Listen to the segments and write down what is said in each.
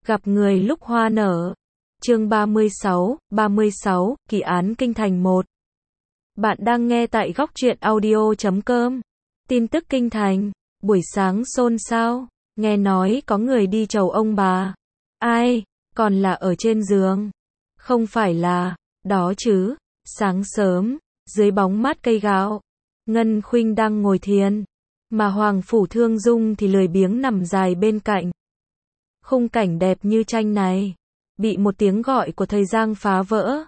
Gặp người lúc hoa nở. Chương 36, Kỳ án Kinh Thành 1. Bạn đang nghe tại góc truyện audio.com. Tin tức Kinh Thành. Buổi sáng xôn xao. Nghe nói có người đi chầu ông bà. Ai? Còn là ở trên giường. Không phải là, đó chứ. Sáng sớm, dưới bóng mát cây gạo, Ngân Khuynh đang ngồi thiền. Mà Hoàng Phủ Thương Dung thì lười biếng nằm dài bên cạnh. Khung cảnh đẹp như tranh này, bị một tiếng gọi của thầy Giang phá vỡ.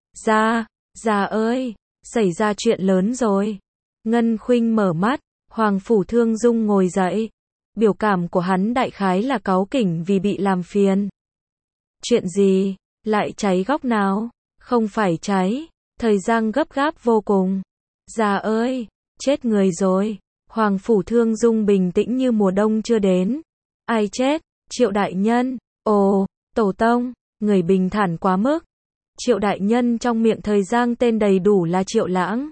Gia ơi, xảy ra chuyện lớn rồi. Ngân Khuynh mở mắt, Hoàng Phủ Thương Dung ngồi dậy. Biểu cảm của hắn đại khái là cáu kỉnh vì bị làm phiền. Chuyện gì? Lại cháy góc nào? Không phải cháy. Thầy Giang gấp gáp vô cùng. Gia ơi, chết người rồi. Hoàng Phủ Thương Dung bình tĩnh như mùa đông chưa đến. Ai chết? Triệu đại nhân. Ồ, tổ tông, người bình thản quá mức. Triệu đại nhân trong miệng thầy Giang tên đầy đủ là Triệu Lãng.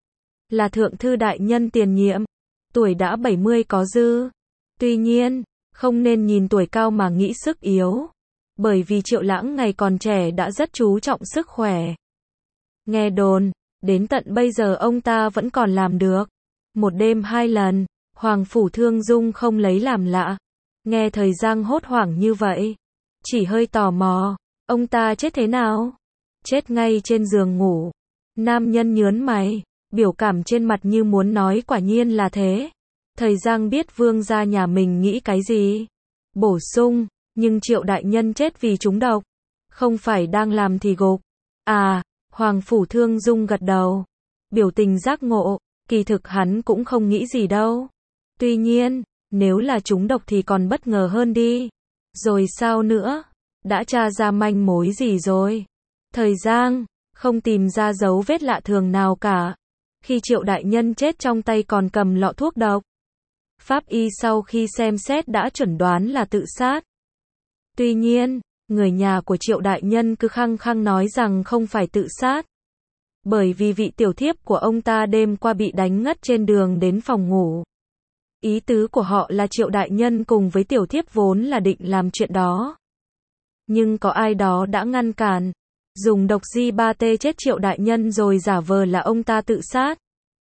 Là thượng thư đại nhân tiền nhiệm. Tuổi đã 70 có dư. Tuy nhiên, không nên nhìn tuổi cao mà nghĩ sức yếu. Bởi vì Triệu Lãng ngày còn trẻ đã rất chú trọng sức khỏe. Nghe đồn, đến tận bây giờ ông ta vẫn còn làm được. Một đêm 2 lần, Hoàng Phủ Thương Dung không lấy làm lạ. Nghe thời Giang hốt hoảng như vậy, chỉ hơi tò mò, ông ta chết thế nào? Chết ngay trên giường ngủ. Nam nhân nhớn mày, biểu cảm trên mặt như muốn nói quả nhiên là thế. Thầy Giang biết vương gia nhà mình nghĩ cái gì. Bổ sung, nhưng Triệu đại nhân chết vì trúng độc. Không phải đang làm thì gục. À, Hoàng Phủ Thương Dung gật đầu. Biểu tình giác ngộ, kỳ thực hắn cũng không nghĩ gì đâu. Tuy nhiên, nếu là trúng độc thì còn bất ngờ hơn đi. Rồi sao nữa? Đã tra ra manh mối gì rồi? Thời Giang, không tìm ra dấu vết lạ thường nào cả. Khi Triệu đại nhân chết trong tay còn cầm lọ thuốc độc. Pháp y sau khi xem xét đã chuẩn đoán là tự sát. Tuy nhiên, người nhà của Triệu đại nhân cứ khăng khăng nói rằng không phải tự sát. Bởi vì vị tiểu thiếp của ông ta đêm qua bị đánh ngất trên đường đến phòng ngủ. Ý tứ của họ là Triệu đại nhân cùng với tiểu thiếp vốn là định làm chuyện đó. Nhưng có ai đó đã ngăn cản. Dùng độc G3T chết Triệu đại nhân rồi giả vờ là ông ta tự sát.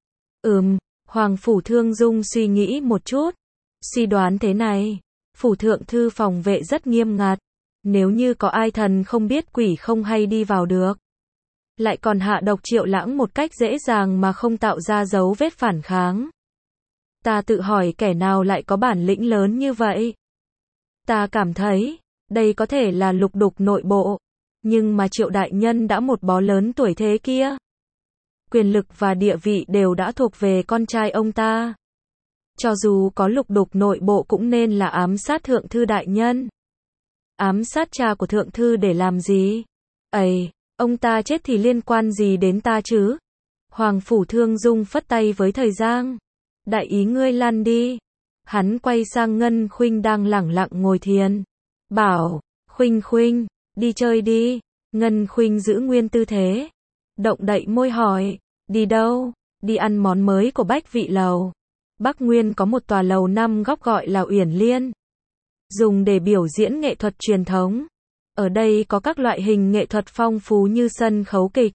Hoàng Phủ Thương Dung suy nghĩ một chút. Suy đoán thế này. Phủ thượng thư phòng vệ rất nghiêm ngặt. Nếu như có ai thần không biết quỷ không hay đi vào được. Lại còn hạ độc Triệu Lãng một cách dễ dàng mà không tạo ra dấu vết phản kháng. Ta tự hỏi kẻ nào lại có bản lĩnh lớn như vậy. Ta cảm thấy, đây có thể là lục đục nội bộ. Nhưng mà Triệu đại nhân đã một bó lớn tuổi thế kia. Quyền lực và địa vị đều đã thuộc về con trai ông ta. Cho dù có lục đục nội bộ cũng nên là ám sát thượng thư đại nhân. Ám sát cha của thượng thư để làm gì? Ông ta chết thì liên quan gì đến ta chứ? Hoàng Phủ Thương Dung phất tay với thầy Giang. Đại ý ngươi lăn đi. Hắn quay sang Ngân Khuynh đang lẳng lặng ngồi thiền. Bảo, Khuynh, đi chơi đi. Ngân Khuynh giữ nguyên tư thế. Động đậy môi hỏi, đi đâu? Đi ăn món mới của Bách Vị Lầu. Bắc Nguyên có một tòa lầu 5 góc gọi là Uyển Liên. Dùng để biểu diễn nghệ thuật truyền thống. Ở đây có các loại hình nghệ thuật phong phú như sân khấu kịch,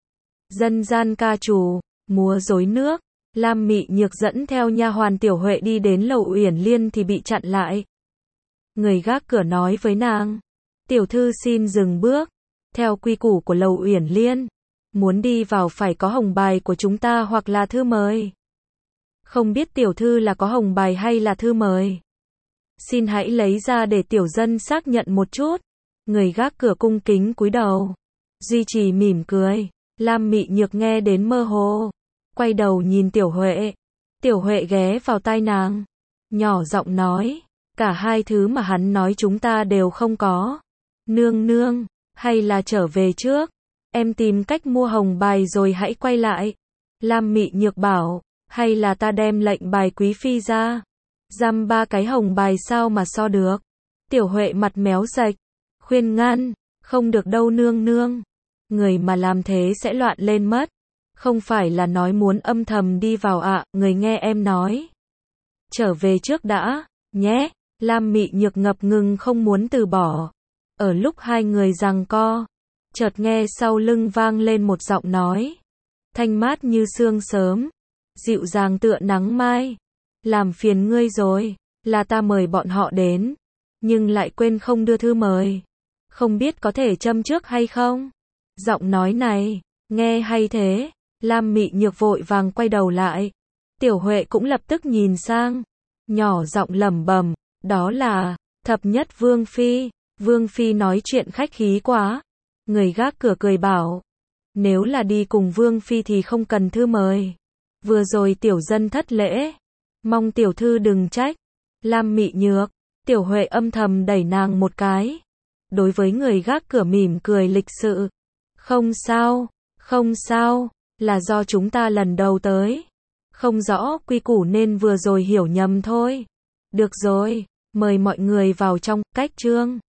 dân gian ca trù, múa rối nước. Lam Mị Nhược dẫn theo nha hoàn Tiểu Huệ đi đến lầu Uyển Liên thì bị chặn lại. Người gác cửa nói với nàng, tiểu thư xin dừng bước. Theo quy củ của lầu Uyển Liên, muốn đi vào phải có hồng bài của chúng ta hoặc là thư mời. Không biết tiểu thư là có hồng bài hay là thư mời. Xin hãy lấy ra để tiểu dân xác nhận một chút. Người gác cửa cung kính cúi đầu, duy trì mỉm cười. Lam Mị Nhược nghe đến mơ hồ, quay đầu nhìn Tiểu Huệ. Tiểu Huệ ghé vào tai nàng, nhỏ giọng nói, cả hai thứ mà hắn nói chúng ta đều không có. Nương, hay là trở về trước, em tìm cách mua hồng bài rồi hãy quay lại. Lam Mị Nhược bảo, hay là ta đem lệnh bài quý phi ra. Dăm 3 cái hồng bài sao mà so được. Tiểu Huệ mặt méo sạch, khuyên ngăn, không được đâu nương. Người mà làm thế sẽ loạn lên mất. Không phải là nói muốn âm thầm đi vào ạ, người nghe em nói. Trở về trước đã, nhé. Lam Mị Nhược ngập ngừng không muốn từ bỏ. Ở lúc hai người giằng co, chợt nghe sau lưng vang lên một giọng nói, thanh mát như sương sớm, dịu dàng tựa nắng mai. Làm phiền ngươi rồi, là ta mời bọn họ đến, nhưng lại quên không đưa thư mời. Không biết có thể châm trước hay không? Giọng nói này, nghe hay thế. Lam Mị Nhược vội vàng quay đầu lại. Tiểu Huệ cũng lập tức nhìn sang, nhỏ giọng lẩm bẩm, đó là thập nhất Vương Phi. Vương Phi nói chuyện khách khí quá. Người gác cửa cười bảo, nếu là đi cùng Vương Phi thì không cần thư mời. Vừa rồi tiểu dân thất lễ, mong tiểu thư đừng trách. Lam Mị Nhược, Tiểu Huệ âm thầm đẩy nàng một cái. Đối với người gác cửa mỉm cười lịch sự. Không sao, không sao, là do chúng ta lần đầu tới. Không rõ quy củ nên vừa rồi hiểu nhầm thôi. Được rồi, mời mọi người vào trong, cách chương.